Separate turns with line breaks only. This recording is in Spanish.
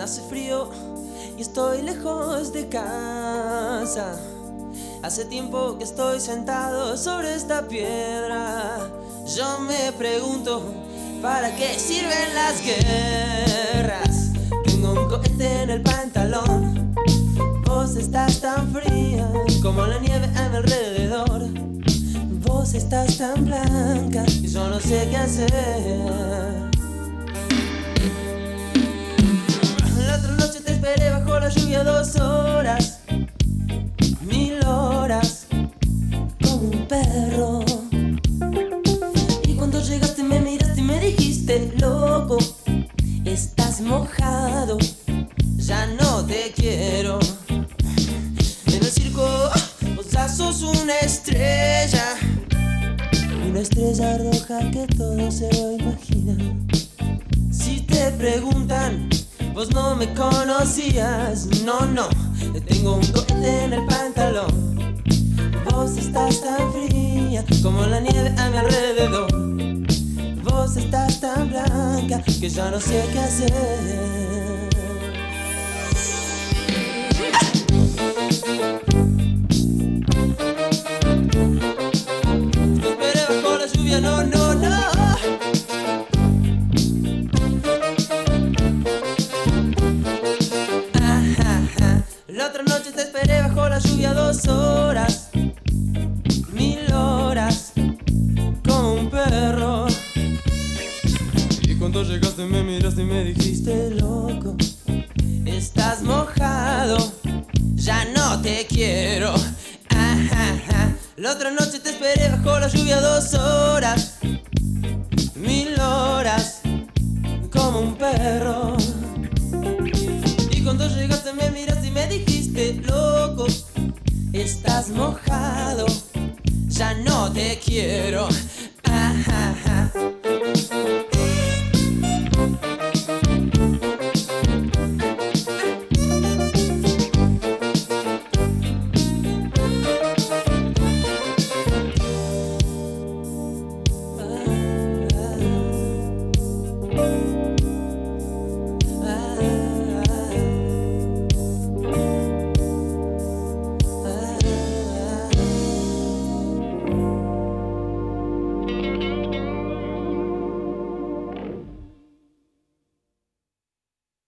Hace frío y estoy lejos de casa. Hace tiempo que estoy sentado sobre esta piedra. Yo me pregunto, ¿para qué sirven las guerras? Tengo un cohete en el pantalón. Vos estás tan fría como la nieve a mi alrededor. Vos estás tan blanca y yo no sé qué hacer. La otra noche te esperé bajo la lluvia 2 horas, 1000 horas, como un perro. Y cuando llegaste me miraste y me dijiste, loco, estás mojado, ya no te quiero. En el circo vos ya sos una estrella roja que todo se lo imagina. Si te preguntan, vos no me conocías, no, tengo un cohete en el pantalón. Vos estás tan fría como la nieve a mi alrededor. Vos estás tan blanca que ya no sé qué hacer. Te esperé bajo la lluvia, no. La otra noche te esperé bajo la lluvia 2 horas, 1000 horas, como un perro. Y cuando llegaste me miraste y me dijiste, loco, estás mojado, ya no te quiero. La otra noche te esperé bajo la lluvia 2 horas, 1000 horas, como un perro. Y cuando llegaste me miraste y me dijiste, loco, estás mojado, ya no te quiero.